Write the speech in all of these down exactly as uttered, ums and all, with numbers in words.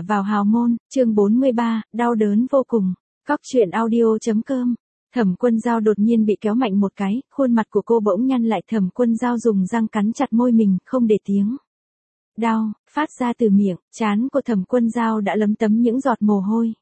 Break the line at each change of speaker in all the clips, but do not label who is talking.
vào hào môn, chương bốn mươi ba, đau đớn vô cùng. Cóc truyện audio.com. Thẩm Quân Dao đột nhiên bị kéo mạnh một cái, khuôn mặt của cô bỗng nhăn lại. Thẩm Quân Dao dùng răng cắn chặt môi mình, không để tiếng đau phát ra từ miệng. Trán của Thẩm Quân Dao đã lấm tấm những giọt mồ hôi.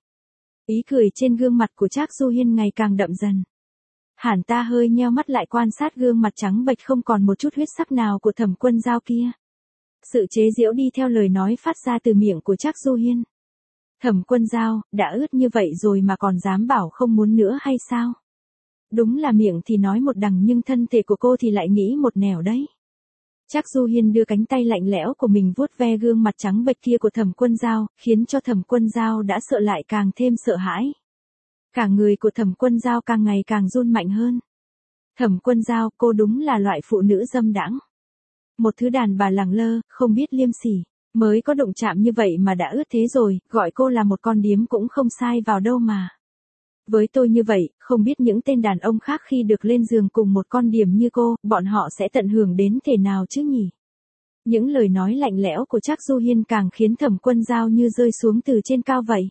Ý cười trên gương mặt của Trác Du Hiên ngày càng đậm dần. Hàn ta hơi nheo mắt lại quan sát gương mặt trắng bệch không còn một chút huyết sắc nào của Thẩm Quân Dao kia. Sự chế giễu đi theo lời nói phát ra từ miệng của Trác Du Hiên. Thẩm Quân Dao, đã ướt như vậy rồi mà còn dám bảo không muốn nữa hay sao? Đúng là miệng thì nói một đằng nhưng thân thể của cô thì lại nghĩ một nẻo đấy. Trác Du Hiên đưa cánh tay lạnh lẽo của mình vuốt ve gương mặt trắng bệch kia của Thẩm Quân Dao, khiến cho Thẩm Quân Dao đã sợ lại càng thêm sợ hãi. Cả người của Thẩm Quân Dao càng ngày càng run mạnh hơn. Thẩm Quân Dao, cô đúng là loại phụ nữ dâm đãng. Một thứ đàn bà lẳng lơ, không biết liêm sỉ, mới có đụng chạm như vậy mà đã ướt thế rồi, gọi cô là một con điếm cũng không sai vào đâu mà. Với tôi như vậy, không biết những tên đàn ông khác khi được lên giường cùng một con điềm như cô, bọn họ sẽ tận hưởng đến thế nào chứ nhỉ? Những lời nói lạnh lẽo của Trác Du Hiên càng khiến Thẩm Quân Dao như rơi xuống từ trên cao vậy.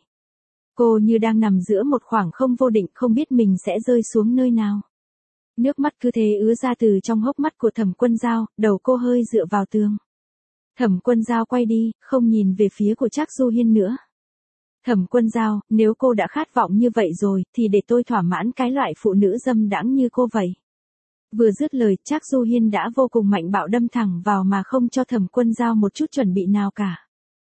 Cô như đang nằm giữa một khoảng không vô định, không biết mình sẽ rơi xuống nơi nào. Nước mắt cứ thế ứa ra từ trong hốc mắt của Thẩm Quân Dao, đầu cô hơi dựa vào tường. Thẩm Quân Dao quay đi, không nhìn về phía của Trác Du Hiên nữa. Thẩm Quân Dao, nếu cô đã khát vọng như vậy rồi, thì để tôi thỏa mãn cái loại phụ nữ dâm đãng như cô vậy. Vừa dứt lời, Trác Du Hiên đã vô cùng mạnh bạo đâm thẳng vào mà không cho Thẩm Quân Dao một chút chuẩn bị nào cả.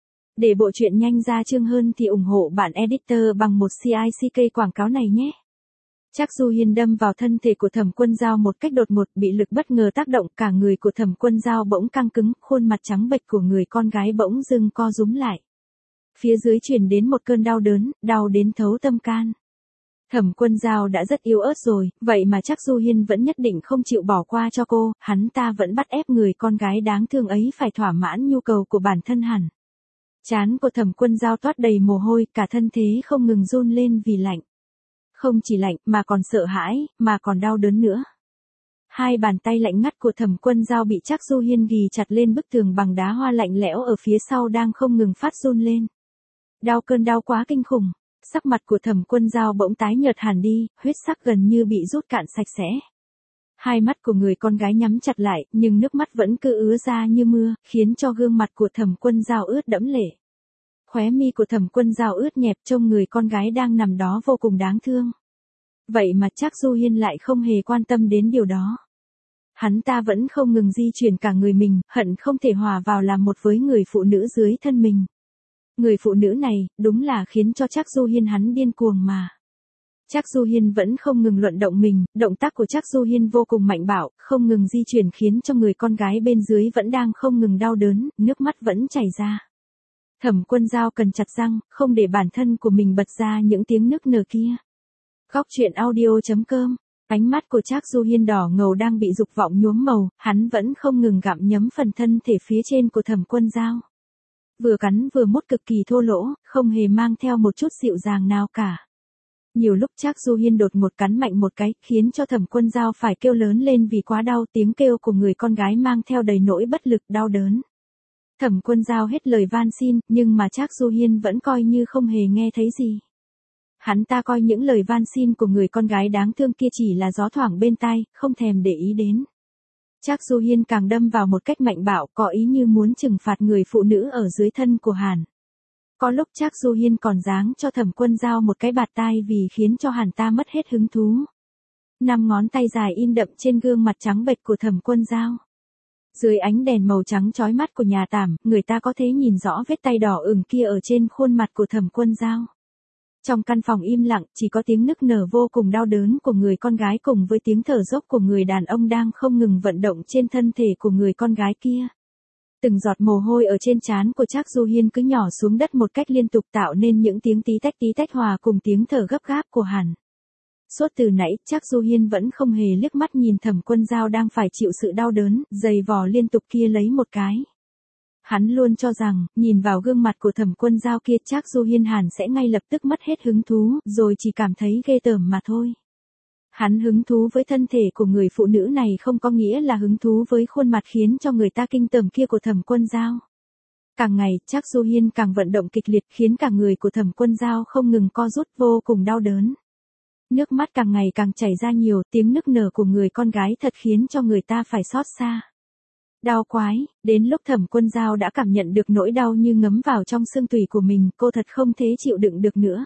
Để bộ truyện nhanh ra chương hơn thì ủng hộ bản editor bằng một xê i xê ca quảng cáo này nhé. Trác Du Hiên đâm vào thân thể của Thẩm Quân Dao một cách đột ngột, bị lực bất ngờ tác động, cả người của Thẩm Quân Dao bỗng căng cứng, khuôn mặt trắng bệch của người con gái bỗng dưng co rúm lại. Phía dưới truyền đến một cơn đau đớn, đau đến thấu tâm can. Thẩm Quân Dao đã rất yếu ớt rồi, vậy mà Trác Du Hiên vẫn nhất định không chịu bỏ qua cho cô, hắn ta vẫn bắt ép người con gái đáng thương ấy phải thỏa mãn nhu cầu của bản thân hẳn. Trán của Thẩm Quân Dao toát đầy mồ hôi, cả thân thế không ngừng run lên vì lạnh. Không chỉ lạnh, mà còn sợ hãi, mà còn đau đớn nữa. Hai bàn tay lạnh ngắt của Thẩm Quân Dao bị Trác Du Hiên ghì chặt lên bức tường bằng đá hoa lạnh lẽo ở phía sau đang không ngừng phát run lên. Đau cơn đau quá kinh khủng, sắc mặt của Thẩm Quân Dao bỗng tái nhợt hẳn đi, huyết sắc gần như bị rút cạn sạch sẽ. Hai mắt của người con gái nhắm chặt lại, nhưng nước mắt vẫn cứ ứa ra như mưa, khiến cho gương mặt của Thẩm Quân Dao ướt đẫm lệ. Khóe mi của Thẩm Quân Dao ướt nhẹp, trông người con gái đang nằm đó vô cùng đáng thương. Vậy mà Trác Du Hiên lại không hề quan tâm đến điều đó. Hắn ta vẫn không ngừng di chuyển cả người mình, hận không thể hòa vào làm một với người phụ nữ dưới thân mình. Người phụ nữ này, đúng là khiến cho Trác Du Hiên hắn điên cuồng mà. Trác Du Hiên vẫn không ngừng luận động mình, động tác của Trác Du Hiên vô cùng mạnh bạo, không ngừng di chuyển khiến cho người con gái bên dưới vẫn đang không ngừng đau đớn, nước mắt vẫn chảy ra. Thẩm Quân Dao cần chặt răng, không để bản thân của mình bật ra những tiếng nức nở kia. Cóc truyện audio.com. Ánh mắt của Trác Du Hiên đỏ ngầu đang bị dục vọng nhuốm màu, hắn vẫn không ngừng gặm nhấm phần thân thể phía trên của Thẩm Quân Dao. Vừa cắn vừa mút cực kỳ thô lỗ, không hề mang theo một chút dịu dàng nào cả. Nhiều lúc Trác Du Hiên đột ngột cắn mạnh một cái, khiến cho Thẩm Quân Dao phải kêu lớn lên vì quá đau, tiếng kêu của người con gái mang theo đầy nỗi bất lực, đau đớn. Thẩm Quân Dao hết lời van xin, nhưng mà Trác Du Hiên vẫn coi như không hề nghe thấy gì. Hắn ta coi những lời van xin của người con gái đáng thương kia chỉ là gió thoảng bên tai, không thèm để ý đến. Trác Du Hiên càng đâm vào một cách mạnh bạo, có ý như muốn trừng phạt người phụ nữ ở dưới thân của Hàn. Có lúc Trác Du Hiên còn giáng cho Thẩm Quân Dao một cái bạt tai vì khiến cho Hàn ta mất hết hứng thú. Năm ngón tay dài in đậm trên gương mặt trắng bệch của Thẩm Quân Dao. Dưới ánh đèn màu trắng chói mắt của nhà tạm, người ta có thể nhìn rõ vết tay đỏ ửng kia ở trên khuôn mặt của Thẩm Quân Dao. Trong căn phòng im lặng, chỉ có tiếng nức nở vô cùng đau đớn của người con gái cùng với tiếng thở dốc của người đàn ông đang không ngừng vận động trên thân thể của người con gái kia. Từng giọt mồ hôi ở trên trán của Trác Du Hiên cứ nhỏ xuống đất một cách liên tục tạo nên những tiếng tí tách tí tách hòa cùng tiếng thở gấp gáp của Hàn. Suốt từ nãy, Trác Du Hiên vẫn không hề liếc mắt nhìn Thẩm Quân Dao đang phải chịu sự đau đớn, giày vò liên tục kia lấy một cái. Hắn luôn cho rằng, nhìn vào gương mặt của Thẩm Quân Dao kia, Trác Du Hiên hẳn sẽ ngay lập tức mất hết hứng thú, rồi chỉ cảm thấy ghê tởm mà thôi. Hắn hứng thú với thân thể của người phụ nữ này không có nghĩa là hứng thú với khuôn mặt khiến cho người ta kinh tởm kia của Thẩm Quân Dao. Càng ngày, Trác Du Hiên càng vận động kịch liệt khiến cả người của Thẩm Quân Dao không ngừng co rút vô cùng đau đớn. Nước mắt càng ngày càng chảy ra nhiều, tiếng nức nở của người con gái thật khiến cho người ta phải xót xa. Đau quái, đến lúc Thẩm Quân Dao đã cảm nhận được nỗi đau như ngấm vào trong xương tủy của mình, cô thật không thể chịu đựng được nữa.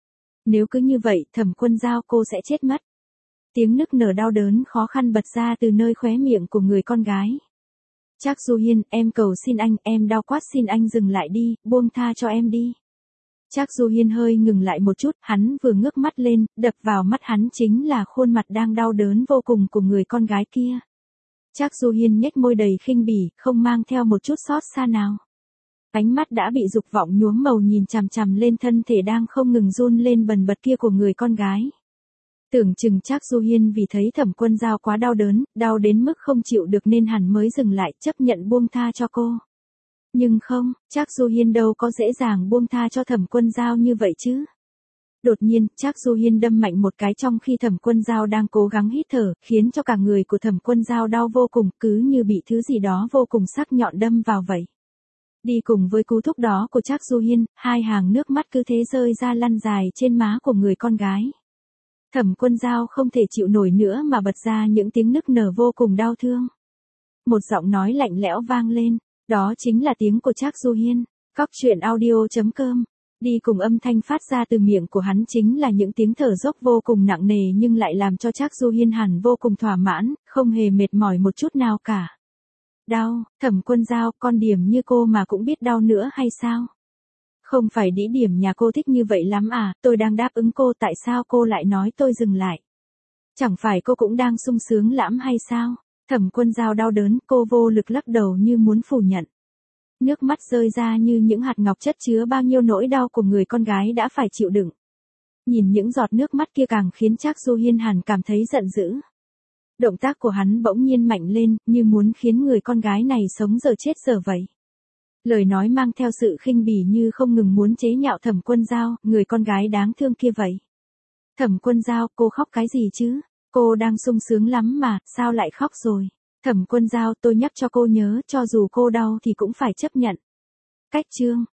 Nếu cứ như vậy, Thẩm Quân Dao cô sẽ chết mất. Tiếng nức nở đau đớn khó khăn bật ra từ nơi khóe miệng của người con gái. Trác Du Hiên, em cầu xin anh, em đau quá, xin anh dừng lại đi, buông tha cho em đi. Trác Du Hiên hơi ngừng lại một chút, hắn vừa ngước mắt lên, đập vào mắt hắn chính là khuôn mặt đang đau đớn vô cùng của người con gái kia. Trác Du Hiên nhếch môi đầy khinh bỉ, không mang theo một chút xót xa nào. Ánh mắt đã bị dục vọng nhuốm màu nhìn chằm chằm lên thân thể đang không ngừng run lên bần bật kia của người con gái. Tưởng chừng Trác Du Hiên vì thấy Thẩm Quân Dao quá đau đớn, đau đến mức không chịu được nên hẳn mới dừng lại, chấp nhận buông tha cho cô. Nhưng không, Trác Du Hiên đâu có dễ dàng buông tha cho Thẩm Quân Dao như vậy chứ. Đột nhiên, Trác Du Hiên đâm mạnh một cái trong khi Thẩm Quân Dao đang cố gắng hít thở, khiến cho cả người của Thẩm Quân Dao đau vô cùng, cứ như bị thứ gì đó vô cùng sắc nhọn đâm vào vậy. Đi cùng với cú thúc đó của Trác Du Hiên, hai hàng nước mắt cứ thế rơi ra lăn dài trên má của người con gái. Thẩm Quân Dao không thể chịu nổi nữa mà bật ra những tiếng nức nở vô cùng đau thương. Một giọng nói lạnh lẽo vang lên, đó chính là tiếng của Trác Du Hiên. Cóc truyện audio chấm com. Đi cùng âm thanh phát ra từ miệng của hắn chính là những tiếng thở dốc vô cùng nặng nề nhưng lại làm cho Trác Du Hiên hẳn vô cùng thỏa mãn, không hề mệt mỏi một chút nào cả. Đau, Thẩm Quân Dao, con điểm như cô mà cũng biết đau nữa hay sao? Không phải đĩ điểm nhà cô thích như vậy lắm à, tôi đang đáp ứng cô, tại sao cô lại nói tôi dừng lại? Chẳng phải cô cũng đang sung sướng lắm hay sao? Thẩm Quân Dao đau đớn, cô vô lực lắc đầu như muốn phủ nhận. Nước mắt rơi ra như những hạt ngọc chất chứa bao nhiêu nỗi đau của người con gái đã phải chịu đựng. Nhìn những giọt nước mắt kia càng khiến Trác Du Hiên hẳn cảm thấy giận dữ. Động tác của hắn bỗng nhiên mạnh lên, như muốn khiến người con gái này sống giờ chết giờ vậy. Lời nói mang theo sự khinh bỉ như không ngừng muốn chế nhạo Thẩm Quân Dao, người con gái đáng thương kia vậy. Thẩm Quân Dao, cô khóc cái gì chứ? Cô đang sung sướng lắm mà, sao lại khóc rồi? Thẩm Quân Dao, tôi nhắc cho cô nhớ, cho dù cô đau thì cũng phải chấp nhận. Cách chương